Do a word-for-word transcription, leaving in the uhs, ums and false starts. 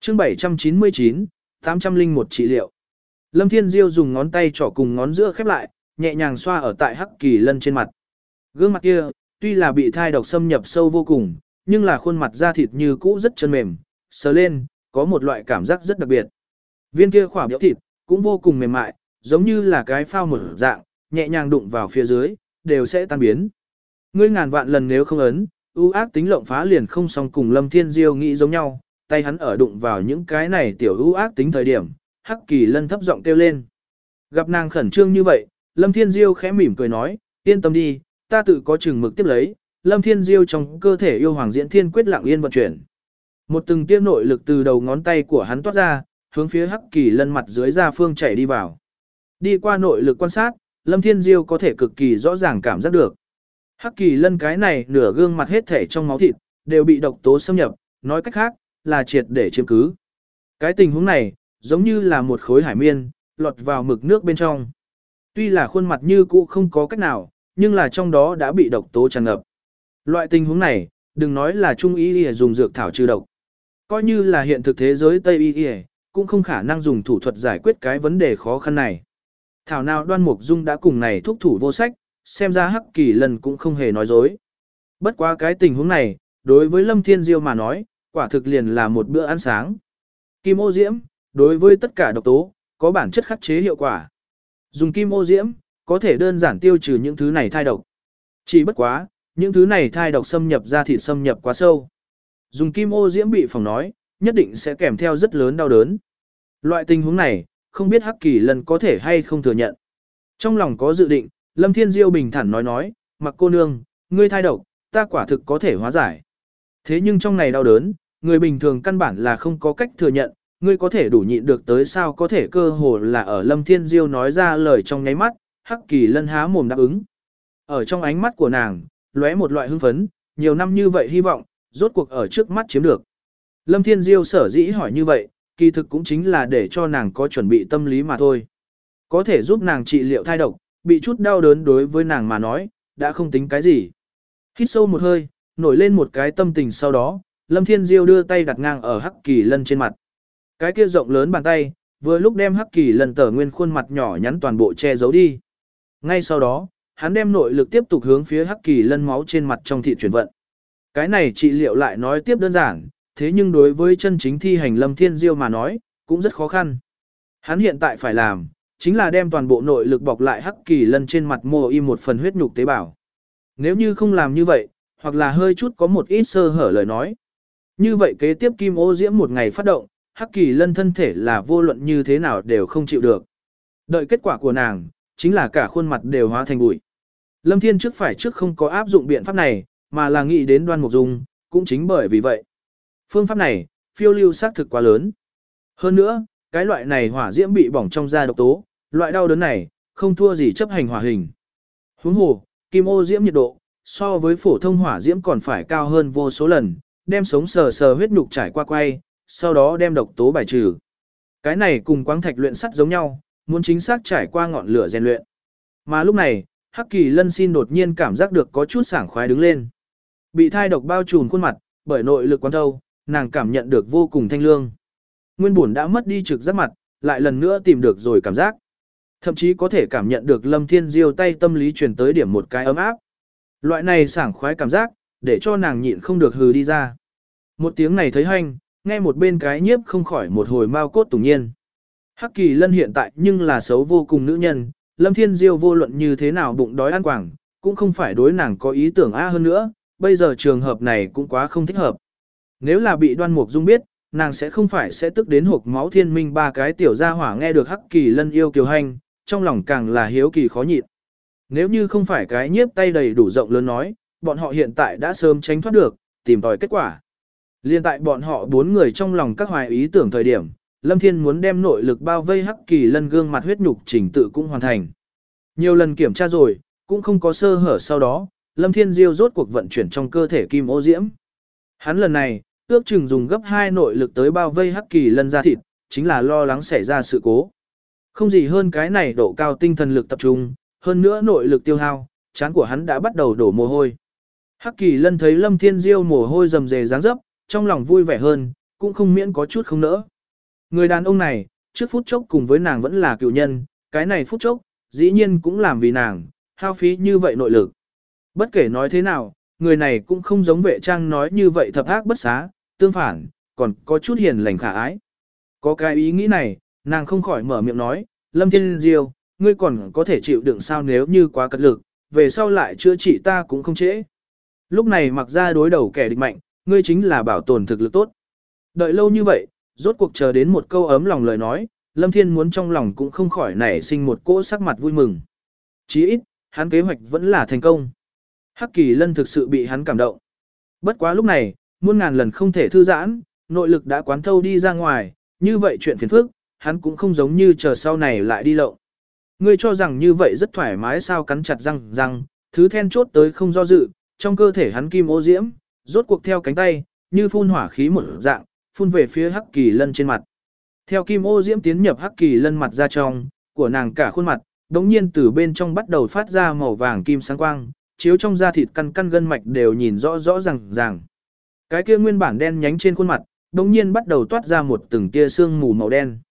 chương bảy trăm chín mươi chín, tám trăm lẻ một trị liệu. Lâm Thiên Diêu dùng ngón tay trỏ cùng ngón giữa khép lại, nhẹ nhàng xoa ở tại Hắc Kỳ Lân trên mặt. Gương mặt kia, tuy là bị thai độc xâm nhập sâu vô cùng, nhưng là khuôn mặt da thịt như cũ rất chân mềm, sờ lên, có một loại cảm giác rất đặc biệt. Viên kia khỏa béo thịt, cũng vô cùng mềm mại, giống như là cái phao mở dạng, nhẹ nhàng đụng vào phía dưới, đều sẽ tan biến. Ngươi ngàn vạn lần nếu không ấn, ưu ác tính lộng phá liền không xong cùng Lâm Thiên Diêu nghĩ giống nhau, tay hắn ở đụng vào những cái này tiểu ưu ác tính thời điểm, Hắc Kỳ Lân thấp giọng kêu lên. Gặp nàng khẩn trương như vậy, Lâm Thiên Diêu khẽ mỉm cười nói, yên tâm đi, ta tự có chừng mực tiếp lấy. Lâm Thiên Diêu trong cơ thể yêu hoàng diễn thiên quyết lặng yên vận chuyển. Một từng tia nội lực từ đầu ngón tay của hắn toát ra, hướng phía Hắc Kỳ Lân mặt dưới ra phương chảy đi vào. Đi qua nội lực quan sát, Lâm Thiên Diêu có thể cực kỳ rõ ràng cảm giác được. Hắc Kỳ Lân cái này nửa gương mặt hết thể trong máu thịt, đều bị độc tố xâm nhập, nói cách khác, là triệt để chiếm cứ. Cái tình huống này, giống như là một khối hải miên, lọt vào mực nước bên trong. Tuy là khuôn mặt như cũ không có cách nào, nhưng là trong đó đã bị độc tố tràn ngập. Loại tình huống này, đừng nói là trung y y dùng dược thảo trừ độc. Coi như là hiện thực thế giới Tây y y, cũng không khả năng dùng thủ thuật giải quyết cái vấn đề khó khăn này. Thảo nào Đoan Mục Dung đã cùng này thúc thủ vô sách, xem ra Hắc Kỳ Lân cũng không hề nói dối. Bất quá cái tình huống này, đối với Lâm Thiên Diêu mà nói, quả thực liền là một bữa ăn sáng. Kim ô diễm, đối với tất cả độc tố, có bản chất khắc chế hiệu quả. Dùng kim ô diễm, có thể đơn giản tiêu trừ những thứ này thai độc. Chỉ bất quá, những thứ này thai độc xâm nhập ra thịt xâm nhập quá sâu. Dùng kim ô diễm bị phòng nói, nhất định sẽ kèm theo rất lớn đau đớn. Loại tình huống này, không biết Hắc Kỳ Lân có thể hay không thừa nhận. Trong lòng có dự định, Lâm Thiên Diêu bình thản nói nói, mặc cô nương, ngươi thai độc, ta quả thực có thể hóa giải. Thế nhưng trong này đau đớn, người bình thường căn bản là không có cách thừa nhận, ngươi có thể đủ nhịn được tới sao có thể cơ hồ là ở Lâm Thiên Diêu nói ra lời trong nháy mắt, Hắc Kỳ Lân há mồm đáp ứng. Ở trong ánh mắt của nàng, lóe một loại hưng phấn, nhiều năm như vậy hy vọng, rốt cuộc ở trước mắt chiếm được. Lâm Thiên Diêu sở dĩ hỏi như vậy, kỳ thực cũng chính là để cho nàng có chuẩn bị tâm lý mà thôi. Có thể giúp nàng trị liệu thai độc, bị chút đau đớn đối với nàng mà nói, đã không tính cái gì. Hít sâu một hơi, nổi lên một cái tâm tình sau đó, Lâm Thiên Diêu đưa tay đặt ngang ở Hắc Kỳ Lân trên mặt. Cái kia rộng lớn bàn tay, vừa lúc đem Hắc Kỳ Lân tở nguyên khuôn mặt nhỏ nhắn toàn bộ che giấu đi. Ngay sau đó, hắn đem nội lực tiếp tục hướng phía Hắc Kỳ Lân máu trên mặt trong thịt chuyển vận. Cái này trị liệu lại nói tiếp đơn giản, thế nhưng đối với chân chính thi hành Lâm Thiên Diêu mà nói, cũng rất khó khăn. Hắn hiện tại phải làm, chính là đem toàn bộ nội lực bọc lại Hắc Kỳ Lân trên mặt mô y một phần huyết nhục tế bào. Nếu như không làm như vậy, hoặc là hơi chút có một ít sơ hở lời nói. Như vậy kế tiếp kim ô diễm một ngày phát động, Hắc Kỳ Lân thân thể là vô luận như thế nào đều không chịu được. Đợi kết quả của nàng, chính là cả khuôn mặt đều hóa thành bụi. Lâm Thiên trước phải trước không có áp dụng biện pháp này, mà là nghĩ đến Đoan Mục Dung, cũng chính bởi vì vậy. Phương pháp này, phiêu lưu xác thực quá lớn. Hơn nữa, cái loại này hỏa diễm bị bỏng trong da độc tố, loại đau đớn này, không thua gì chấp hành hỏa hình. Huống hồ, kim ô diễm nhiệt độ, so với phổ thông hỏa diễm còn phải cao hơn vô số lần, đem sống sờ sờ huyết nhục trải qua quay, sau đó đem độc tố bài trừ. Cái này cùng quáng thạch luyện sắt giống nhau, muốn chính xác trải qua ngọn lửa rèn luyện. Mà lúc này, Hắc Kỳ Lân xin đột nhiên cảm giác được có chút sảng khoái đứng lên. Bị thai độc bao trùm khuôn mặt, bởi nội lực quán thâu, nàng cảm nhận được vô cùng thanh lương. Nguyên buồn đã mất đi trực giác mặt, lại lần nữa tìm được rồi cảm giác. Thậm chí có thể cảm nhận được Lâm Thiên Diêu tay tâm lý truyền tới điểm một cái ấm áp. Loại này sảng khoái cảm giác, để cho nàng nhịn không được hừ đi ra. Một tiếng này thấy hanh, nghe một bên cái nhiếp không khỏi một hồi mau cốt tủng nhiên. Hắc Kỳ Lân hiện tại nhưng là xấu vô cùng nữ nhân, Lâm Thiên Diêu vô luận như thế nào bụng đói ăn quảng, cũng không phải đối nàng có ý tưởng a hơn nữa, bây giờ trường hợp này cũng quá không thích hợp. Nếu là bị Đoan Mục Dung biết, nàng sẽ không phải sẽ tức đến hộc máu thiên minh ba cái tiểu gia hỏa nghe được Hắc Kỳ Lân yêu kiều hành, trong lòng càng là hiếu kỳ khó nhịn. Nếu như không phải cái nhiếp tay đầy đủ rộng lớn nói, bọn họ hiện tại đã sớm tránh thoát được, tìm tòi kết quả. Liên tại bọn họ bốn người trong lòng các hoài ý tưởng thời điểm, Lâm Thiên muốn đem nội lực bao vây Hắc Kỳ Lân gương mặt huyết nhục chỉnh tự cũng hoàn thành. Nhiều lần kiểm tra rồi, cũng không có sơ hở sau đó, Lâm Thiên Diêu rốt cuộc vận chuyển trong cơ thể kim ô diễm. Hắn lần này, ước chừng dùng gấp hai nội lực tới bao vây Hắc Kỳ Lân ra thịt, chính là lo lắng xảy ra sự cố. Không gì hơn cái này độ cao tinh thần lực tập trung, hơn nữa nội lực tiêu hao, trán của hắn đã bắt đầu đổ mồ hôi. Hắc Kỳ Lân thấy Lâm Thiên Diêu mồ hôi rầm rề dáng dấp, trong lòng vui vẻ hơn, cũng không miễn có chút không nỡ. Người đàn ông này, trước phút chốc cùng với nàng vẫn là cựu nhân, cái này phút chốc, dĩ nhiên cũng làm vì nàng, hao phí như vậy nội lực. Bất kể nói thế nào, người này cũng không giống vệ trang nói như vậy thập ác bất xá, tương phản, còn có chút hiền lành khả ái. Có cái ý nghĩ này, nàng không khỏi mở miệng nói, Lâm Thiên Diêu, ngươi còn có thể chịu đựng sao nếu như quá cật lực, về sau lại chữa trị ta cũng không trễ. Lúc này mặc ra đối đầu kẻ địch mạnh, ngươi chính là bảo tồn thực lực tốt. Đợi lâu như vậy, rốt cuộc chờ đến một câu ấm lòng lời nói, Lâm Thiên muốn trong lòng cũng không khỏi nảy sinh một cỗ sắc mặt vui mừng. Chí ít, hắn kế hoạch vẫn là thành công. Hắc Kỳ Lân thực sự bị hắn cảm động. Bất quá lúc này, muôn ngàn lần không thể thư giãn, nội lực đã quán thâu đi ra ngoài, như vậy chuyện phiền phức, hắn cũng không giống như chờ sau này lại đi lậu. Ngươi cho rằng như vậy rất thoải mái sao cắn chặt răng răng, thứ then chốt tới không do dự, trong cơ thể hắn kim ô diễm, rốt cuộc theo cánh tay, như phun hỏa khí một dạng, phun về phía Hắc Kỳ Lân trên mặt. Theo kim ô diễm tiến nhập Hắc Kỳ Lân mặt ra trong, của nàng cả khuôn mặt, đống nhiên từ bên trong bắt đầu phát ra màu vàng kim sáng quang, chiếu trong da thịt căn căn gân mạch đều nhìn rõ rõ ràng ràng. Cái kia nguyên bản đen nhánh trên khuôn mặt, đống nhiên bắt đầu toát ra một từng tia sương mù màu đen.